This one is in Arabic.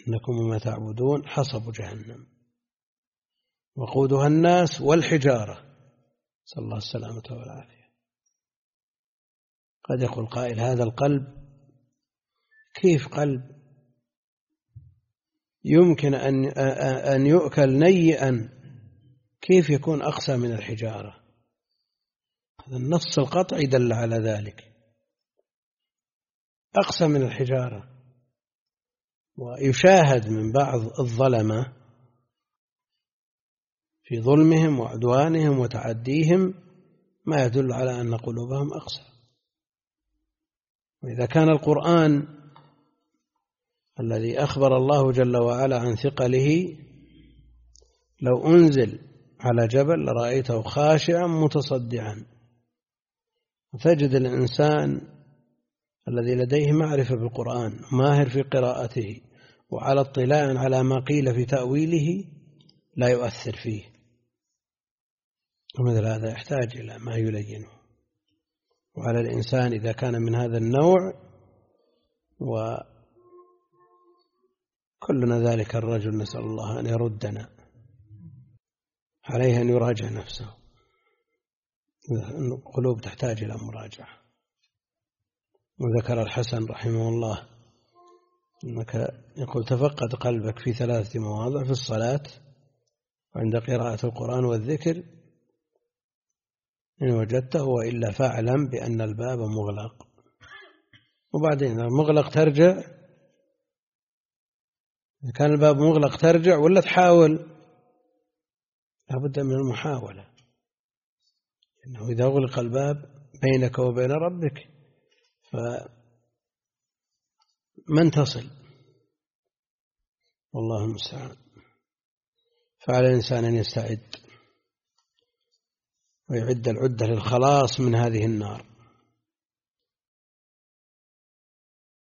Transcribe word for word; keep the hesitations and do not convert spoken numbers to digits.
إنكم وما تعبدون حصب جهنم وقودها الناس والحجارة، صلى الله السلامة والعافية. قد يقول قائل هذا القلب كيف قلب يمكن أن أن يؤكل نيئا، كيف يكون أقسى من الحجارة؟ هذا النص القطعي دل على ذلك، أقسى من الحجارة. ويشاهد من بعض الظلمة في ظلمهم وعدوانهم وتعديهم ما يدل على أن قلوبهم أقسى. وإذا كان القرآن الذي أخبر الله جل وعلا عن ثقله لو أنزل على جبل لرأيته خاشعا متصدعا، وتجد الإنسان الذي لديه معرفة بالقرآن ماهر في قراءته وعلى اطلاع على ما قيل في تأويله لا يؤثر فيه، ومثل هذا يحتاج إلى ما يلينه. وعلى الإنسان إذا كان من هذا النوع، وكلنا ذلك الرجل نسأل الله أن يردنا، عليه أن يراجع نفسه. القلوب تحتاج إلى مراجعة. وذكر الحسن رحمه الله أنك يقول تفقد قلبك في ثلاثة مواضع: في الصلاة، وعند قراءة القرآن والذكر، إن وجدته، وإلا فاعلم بأن الباب مغلق. وبعدين مغلق ترجع، إذا كان الباب مغلق ترجع ولا تحاول؟ لابد من المحاولة، إنه إذا أغلق الباب بينك وبين ربك فمن تصل؟ والله المستعان. فعلى الإنسان أن يستعد ويعد العدة للخلاص من هذه النار.